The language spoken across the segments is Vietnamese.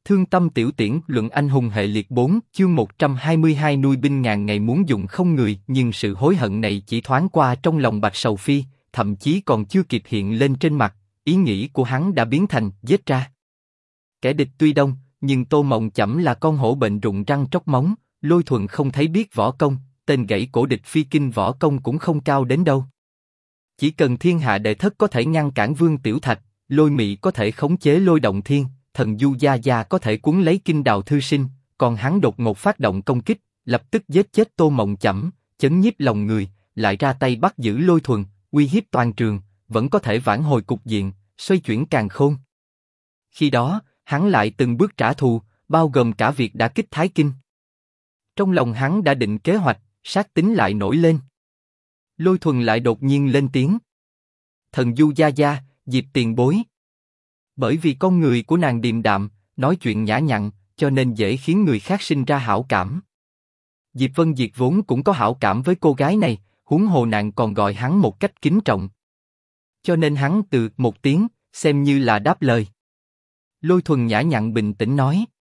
Thương tâm tiểu tiễn luận anh hùng hệ liệt 4 chương 122 nuôi binh ngàn ngày muốn dùng không người, nhưng sự hối hận này chỉ thoáng qua trong lòng Bạch Sầu Phi, thậm chí còn chưa kịp hiện lên trên mặt, ý nghĩ của hắn đã biến thành giết ra. Kẻ địch tuy đông, nhưng Tô Mộng Chẩm là con hổ bệnh rụng răng tróc móng, Lôi Thuần không thấy biết võ công, tên gãy cổ địch phi kinh võ công cũng không cao đến đâu. Chỉ cần thiên hạ đệ thất có thể ngăn cản Vương Tiểu Thạch, Lôi Mị có thể khống chế Lôi Động Thiên, Thần Du Gia Gia có thể cuốn lấy Kinh Đào Thư Sinh, còn hắn đột ngột phát động công kích, lập tức giết chết Tô Mộng Chẩm, chấn nhiếp lòng người, lại ra tay bắt giữ Lôi Thuần, uy hiếp toàn trường, vẫn có thể vãn hồi cục diện, xoay chuyển càn khôn. Khi đó, hắn lại từng bước trả thù, bao gồm cả việc đả kích Thái Kinh. Trong lòng hắn đã định kế hoạch, sát tính lại nổi lên. Lôi Thuần lại đột nhiên lên tiếng. Thần Du Gia Gia, Diệp tiền bối. Bởi vì con người của nàng điềm đạm, nói chuyện nhã nhặn, cho nên dễ khiến người khác sinh ra hảo cảm. Diệp Vân Diệt vốn cũng có hảo cảm với cô gái này, huống hồ nàng còn gọi hắn một cách kính trọng. Cho nên hắn từ một tiếng, xem như là đáp lời. Lôi Thuần nhã nhặn bình tĩnh nói.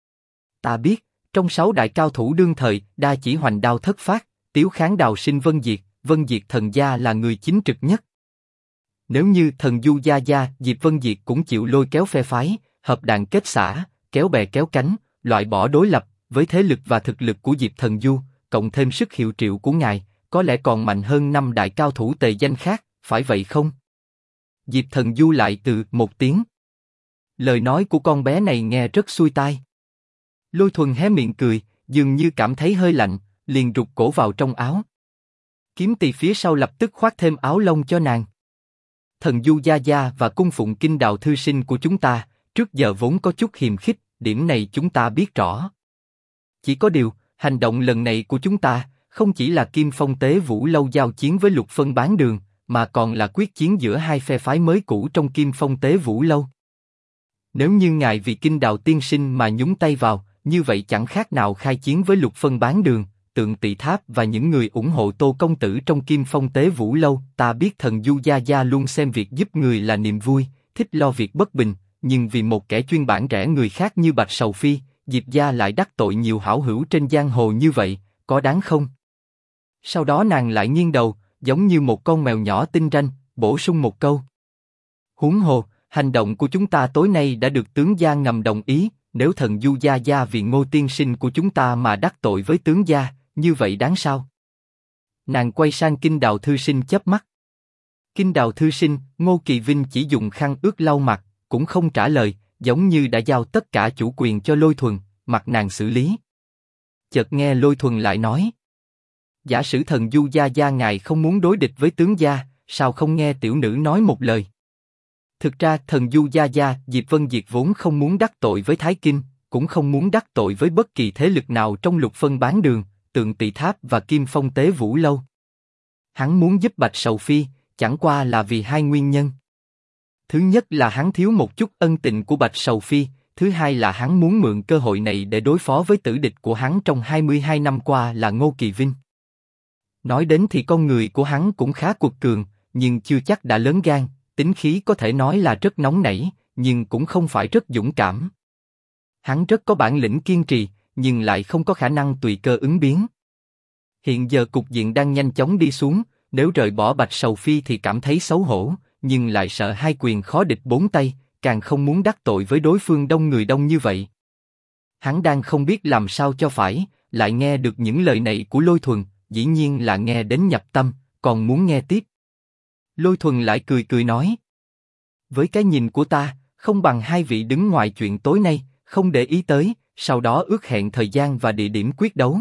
Ta biết, trong 6 đại cao thủ đương thời, đa chỉ hoành đao thất phát, Tiếu Kháng đào sinh Vân Diệt thần gia là người chính trực nhất. Nếu như Thần Du Gia Gia, Diệp Vân Diệt cũng chịu lôi kéo phe phái, hợp đàn kết xã, kéo bè kéo cánh, loại bỏ đối lập, với thế lực và thực lực của Diệp Thần Du, cộng thêm sức hiệu triệu của ngài, có lẽ còn mạnh hơn 5 đại cao thủ tề danh khác, phải vậy không? Diệp Thần Du lại từ một tiếng. Lời nói của con bé này nghe rất xuôi tai. Lôi Thuần hé miệng cười, dường như cảm thấy hơi lạnh, liền rụt cổ vào trong áo. Kiếm Tỳ phía sau lập tức khoác thêm áo lông cho nàng. Thần Du Gia Gia và cung phụng Kinh Đào Thư Sinh của chúng ta, trước giờ vốn có chút hiềm khích, điểm này chúng ta biết rõ. Chỉ có điều, hành động lần này của chúng ta, không chỉ là Kim Phong Tế Vũ Lâu giao chiến với Lục Phân Bán Đường, mà còn là quyết chiến giữa hai phe phái mới cũ trong Kim Phong Tế Vũ Lâu. Nếu như ngài vì Kinh Đào tiên sinh mà nhúng tay vào, như vậy chẳng khác nào khai chiến với Lục Phân Bán Đường, Tượng Tỵ Tháp và những người ủng hộ Tô công tử trong Kim Phong Tế Vũ Lâu. Ta biết Thần Du Gia Gia luôn xem việc giúp người là niềm vui, thích lo việc bất bình, nhưng vì một kẻ chuyên bản rẽ người khác như Bạch Sầu Phi, Diệp gia lại đắc tội nhiều hảo hữu trên giang hồ như vậy, có đáng không? Sau đó nàng lại nghiêng đầu, giống như một con mèo nhỏ tinh ranh, bổ sung một câu. Huống hồ, hành động của chúng ta tối nay đã được tướng gia ngầm đồng ý, nếu Thần Du Gia Gia vì Ngô tiên sinh của chúng ta mà đắc tội với tướng gia, như vậy đáng sao? Nàng quay sang Kinh Đào Thư Sinh chớp mắt. Kinh Đào Thư Sinh, Ngô Kỳ Vinh chỉ dùng khăn ướt lau mặt, cũng không trả lời, giống như đã giao tất cả chủ quyền cho Lôi Thuần, mặc nàng xử lý. Chợt nghe Lôi Thuần lại nói. Giả sử Thần Du Gia Gia ngài không muốn đối địch với tướng gia, sao không nghe tiểu nữ nói một lời? Thực ra Thần Du Gia Gia, Diệp Vân Diệt vốn không muốn đắc tội với Thái Kinh, cũng không muốn đắc tội với bất kỳ thế lực nào trong Lục Phân Bán Đường, Tượng Tỵ Tháp và Kim Phong Tế Vũ Lâu. Hắn muốn giúp Bạch Sầu Phi, chẳng qua là vì hai nguyên nhân. Thứ nhất là hắn thiếu một chút ân tình của Bạch Sầu Phi, thứ hai là hắn muốn mượn cơ hội này để đối phó với tử địch của hắn trong 22 năm qua là Ngô Kỳ Vinh. Nói đến thì con người của hắn cũng khá cuột cường, nhưng chưa chắc đã lớn gan, tính khí có thể nói là rất nóng nảy, nhưng cũng không phải rất dũng cảm. Hắn rất có bản lĩnh kiên trì, nhưng lại không có khả năng tùy cơ ứng biến. Hiện giờ cục diện đang nhanh chóng đi xuống, nếu rời bỏ Bạch Sầu Phi thì cảm thấy xấu hổ, nhưng lại sợ hai quyền khó địch bốn tay, càng không muốn đắc tội với đối phương đông người đông như vậy. Hắn đang không biết làm sao cho phải, lại nghe được những lời này của Lôi Thuần, dĩ nhiên là nghe đến nhập tâm, còn muốn nghe tiếp. Lôi Thuần lại cười cười nói. Với cái nhìn của ta, không bằng hai vị đứng ngoài chuyện tối nay, không để ý tới, sau đó ước hẹn thời gian và địa điểm quyết đấu.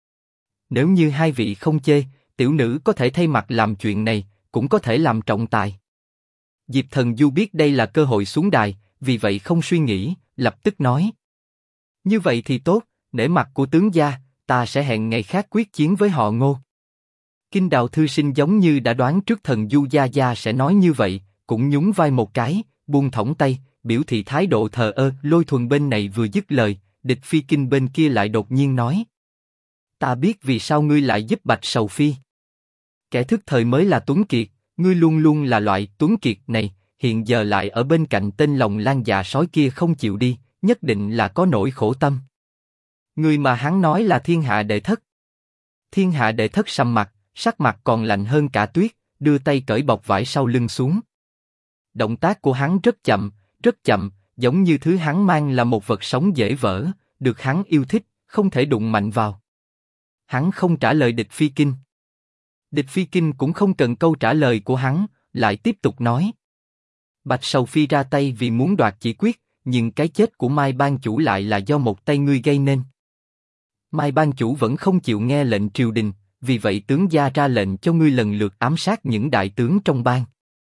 Nếu như hai vị không chê, tiểu nữ có thể thay mặt làm chuyện này, cũng có thể làm trọng tài. Diệp Thần Du biết đây là cơ hội xuống đài, vì vậy không suy nghĩ, lập tức nói. Như vậy thì tốt, nể mặt của tướng gia, ta sẽ hẹn ngày khác quyết chiến với họ Ngô. Kinh Đào Thư Sinh giống như đã đoán trước Thần Du Gia Gia sẽ nói như vậy, cũng nhún vai một cái, buông thõng tay, biểu thị thái độ thờ ơ. Lôi Thuần bên này vừa dứt lời, địch phi kinh bên kia lại đột nhiên nói. Ta biết vì sao ngươi lại giúp Bạch Sầu Phi. Kẻ thức thời mới là tuấn kiệt, ngươi luôn luôn là loại tuấn kiệt này, hiện giờ lại ở bên cạnh tên lòng lan dạ sói kia không chịu đi, nhất định là có nỗi khổ tâm. Người mà hắn nói là Thiên Hạ Đệ Thất. Thiên Hạ Đệ Thất sầm mặt, sắc mặt còn lạnh hơn cả tuyết, đưa tay cởi bọc vải sau lưng xuống. Động tác của hắn rất chậm, giống như thứ hắn mang là một vật sống dễ vỡ, được hắn yêu thích, không thể đụng mạnh vào. Hắn không trả lời Địch Phi Kinh. Địch Phi Kinh cũng không cần câu trả lời của hắn, lại tiếp tục nói. Bạch Sầu Phi ra tay vì muốn đoạt chỉ quyết, nhưng cái chết của Mai Ban Chủ lại là do một tay ngươi gây nên. Mai Ban Chủ vẫn không chịu nghe lệnh triều đình, vì vậy tướng gia ra lệnh cho ngươi lần lượt ám sát những đại tướng trong bang.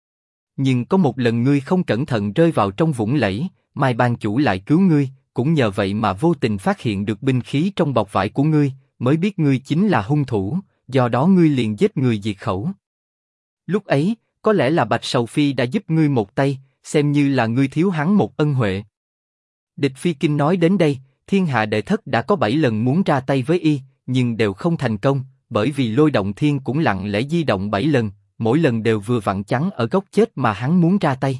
Nhưng có một lần ngươi không cẩn thận rơi vào trong vũng lẫy, Mai Ban Chủ lại cứu ngươi, cũng nhờ vậy mà vô tình phát hiện được binh khí trong bọc vải của ngươi, mới biết ngươi chính là hung thủ, do đó ngươi liền giết người diệt khẩu. Lúc ấy, có lẽ là Bạch Sầu Phi đã giúp ngươi một tay, xem như là ngươi thiếu hắn một ân huệ. Địch Phi Kinh nói đến đây, Thiên Hạ Đệ Thất đã có 7 lần muốn ra tay với y, nhưng đều không thành công, bởi vì Lôi Động Thiên cũng lặng lẽ di động 7 lần, mỗi lần đều vừa vặn chắn ở góc chết mà hắn muốn ra tay.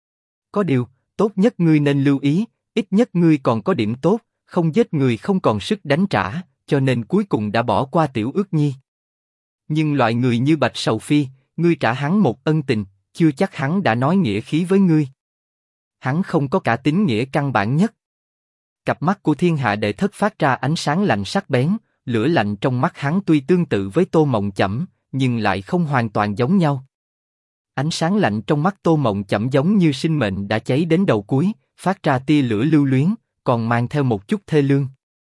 Có điều, tốt nhất ngươi nên lưu ý, ít nhất ngươi còn có điểm tốt, không giết người không còn sức đánh trả, cho nên cuối cùng đã bỏ qua Tiểu Ước Nhi. Nhưng loại người như Bạch Sầu Phi, ngươi trả hắn một ân tình, chưa chắc hắn đã nói nghĩa khí với ngươi. Hắn không có cả tín nghĩa căn bản nhất. Cặp mắt của Thiên Hạ Đệ Thất phát ra ánh sáng lạnh sắc bén, lửa lạnh trong mắt hắn tuy tương tự với Tô Mộng Chẩm, nhưng lại không hoàn toàn giống nhau. Ánh sáng lạnh trong mắt Tô Mộng Chẩm giống như sinh mệnh đã cháy đến đầu cuối, phát ra tia lửa lưu luyến, còn mang theo một chút thê lương.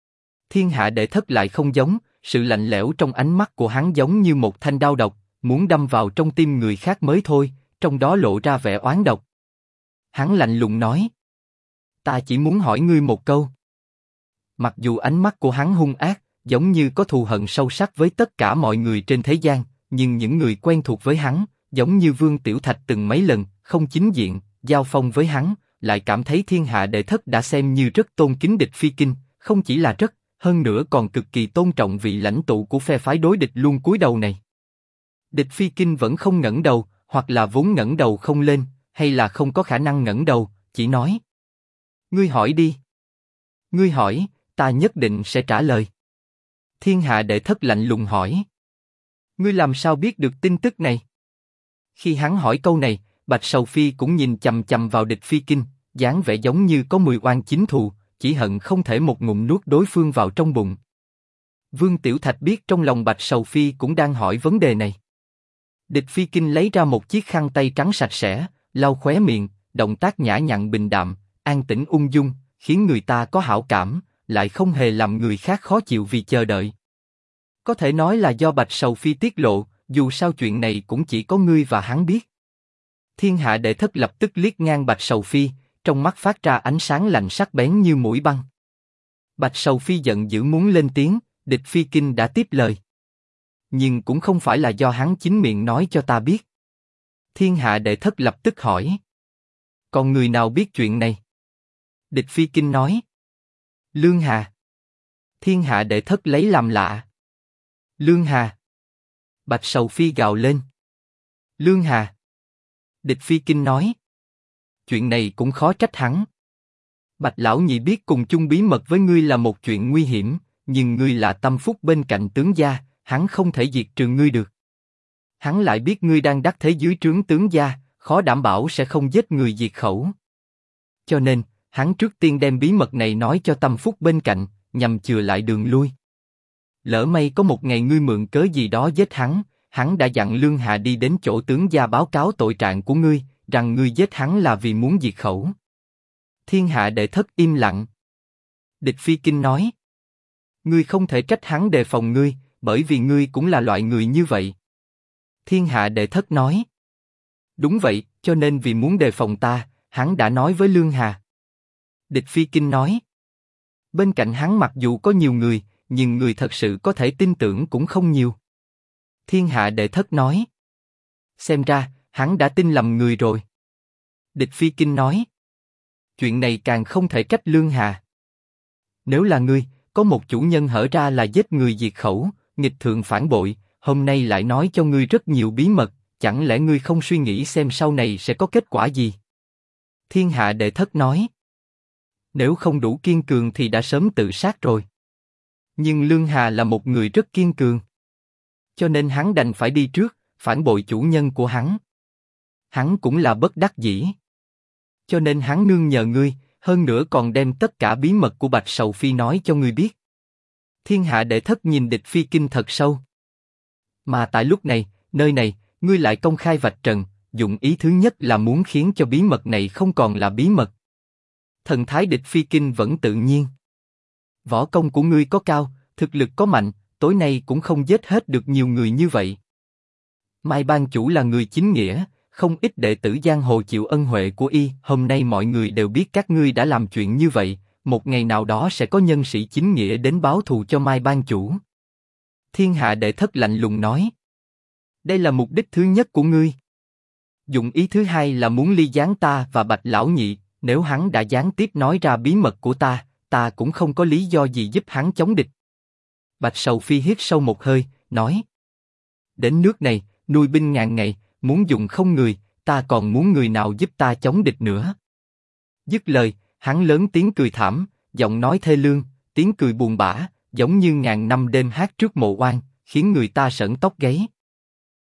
Thiên Hạ Đệ Thất lại không giống, sự lạnh lẽo trong ánh mắt của hắn giống như một thanh đao độc, muốn đâm vào trong tim người khác mới thôi, trong đó lộ ra vẻ oán độc. Hắn lạnh lùng nói: Ta chỉ muốn hỏi ngươi một câu. Mặc dù ánh mắt của hắn hung ác, giống như có thù hận sâu sắc với tất cả mọi người trên thế gian, nhưng những người quen thuộc với hắn, giống như Vương Tiểu Thạch từng mấy lần, không chính diện, giao phong với hắn, lại cảm thấy Thiên Hạ Đệ Thất đã xem như rất tôn kính Địch Phi Kinh, không chỉ là rất, hơn nữa còn cực kỳ tôn trọng vị lãnh tụ của phe phái đối địch luôn cúi đầu này. Địch Phi Kinh vẫn không ngẩng đầu, hoặc là vốn ngẩng đầu không lên, hay là không có khả năng ngẩng đầu, chỉ nói: Ngươi hỏi đi. Ngươi hỏi, ta nhất định sẽ trả lời. Thiên Hạ Đệ Thất lạnh lùng hỏi: Ngươi làm sao biết được tin tức này? Khi hắn hỏi câu này, Bạch Sầu Phi cũng nhìn chằm chằm vào Địch Phi Kinh, dáng vẻ giống như có 10 oan chính thù, chỉ hận không thể một ngụm nuốt đối phương vào trong bụng. Vương Tiểu Thạch biết trong lòng Bạch Sầu Phi cũng đang hỏi vấn đề này. Địch Phi Kinh lấy ra một chiếc khăn tay trắng sạch sẽ, lau khóe miệng, động tác nhã nhặn bình đạm, an tĩnh ung dung, khiến người ta có hảo cảm, lại không hề làm người khác khó chịu vì chờ đợi. Có thể nói là do Bạch Sầu Phi tiết lộ, dù sao chuyện này cũng chỉ có ngươi và hắn biết. Thiên Hạ Đệ Thất lập tức liếc ngang Bạch Sầu Phi, trong mắt phát ra ánh sáng lạnh sắc bén như mũi băng. Bạch Sầu Phi giận dữ muốn lên tiếng, Địch Phi Kinh đã tiếp lời: Nhưng cũng không phải là do hắn chính miệng nói cho ta biết. Thiên Hạ Đệ Thất lập tức hỏi: Còn người nào biết chuyện này? Địch Phi Kinh nói: Lương Hà. Thiên Hạ Đệ Thất lấy làm lạ: Lương Hà? Bạch Sầu Phi gào lên: Lương Hà? Địch Phi Kinh nói: Chuyện này cũng khó trách hắn. Bạch Lão Nhị biết cùng chung bí mật với ngươi là một chuyện nguy hiểm, nhưng ngươi là tâm phúc bên cạnh tướng gia, hắn không thể diệt trừ ngươi được. Hắn lại biết ngươi đang đắc thế dưới trướng tướng gia, khó đảm bảo sẽ không giết người diệt khẩu. Cho nên, hắn trước tiên đem bí mật này nói cho tâm phúc bên cạnh, nhằm chừa lại đường lui. Lỡ may có một ngày ngươi mượn cớ gì đó giết hắn, hắn đã dặn Lương Hà đi đến chỗ tướng gia báo cáo tội trạng của ngươi, rằng ngươi giết hắn là vì muốn diệt khẩu. Thiên Hạ Đệ Thất im lặng. Địch Phi Kinh nói: Ngươi không thể trách hắn đề phòng ngươi, bởi vì ngươi cũng là loại người như vậy. Thiên Hạ Đệ Thất nói: Đúng vậy, cho nên vì muốn đề phòng ta, hắn đã nói với Lương Hà. Địch Phi Kinh nói: Bên cạnh hắn mặc dù có nhiều người, nhưng người thật sự có thể tin tưởng cũng không nhiều. Thiên Hạ Đệ Thất nói: Xem ra, hắn đã tin lầm người rồi. Địch Phi Kinh nói: Chuyện này càng không thể trách Lương Hà. Nếu là ngươi, có một chủ nhân hở ra là giết người diệt khẩu, nghịch thượng phản bội, hôm nay lại nói cho ngươi rất nhiều bí mật, chẳng lẽ ngươi không suy nghĩ xem sau này sẽ có kết quả gì? Thiên Hạ Đệ Thất nói: nếu không đủ kiên cường thì đã sớm tự sát rồi. Nhưng Lương Hà là một người rất kiên cường. Cho nên hắn đành phải đi trước, phản bội chủ nhân của hắn. Hắn cũng là bất đắc dĩ. Cho nên hắn nương nhờ ngươi, hơn nữa còn đem tất cả bí mật của Bạch Sầu Phi nói cho ngươi biết. Thiên hạ đệ thất nhìn địch phi kinh thật sâu. Mà tại lúc này, nơi này, ngươi lại công khai vạch trần, dụng ý thứ nhất là muốn khiến cho bí mật này không còn là bí mật. Thần thái địch phi kinh vẫn tự nhiên. Võ công của ngươi có cao, thực lực có mạnh, tối nay cũng không giết hết được nhiều người như vậy. Mai Ban chủ là người chính nghĩa, không ít đệ tử giang hồ chịu ân huệ của y. Hôm nay mọi người đều biết các ngươi đã làm chuyện như vậy, một ngày nào đó sẽ có nhân sĩ chính nghĩa đến báo thù cho Mai Ban chủ. Thiên hạ đệ thất lạnh lùng nói. Đây là mục đích thứ nhất của ngươi. Dụng ý thứ hai là muốn ly gián ta và Bạch Lão Nhị. Nếu hắn đã gián tiếp nói ra bí mật của ta cũng không có lý do gì giúp hắn chống địch. Bạch Sầu Phi hít sâu một hơi, nói. Đến nước này, nuôi binh ngàn ngày, muốn dùng không người, ta còn muốn người nào giúp ta chống địch nữa. Dứt lời, hắn lớn tiếng cười thảm, giọng nói thê lương, tiếng cười buồn bã, giống như ngàn năm đêm hát trước mộ oan, khiến người ta sởn tóc gáy.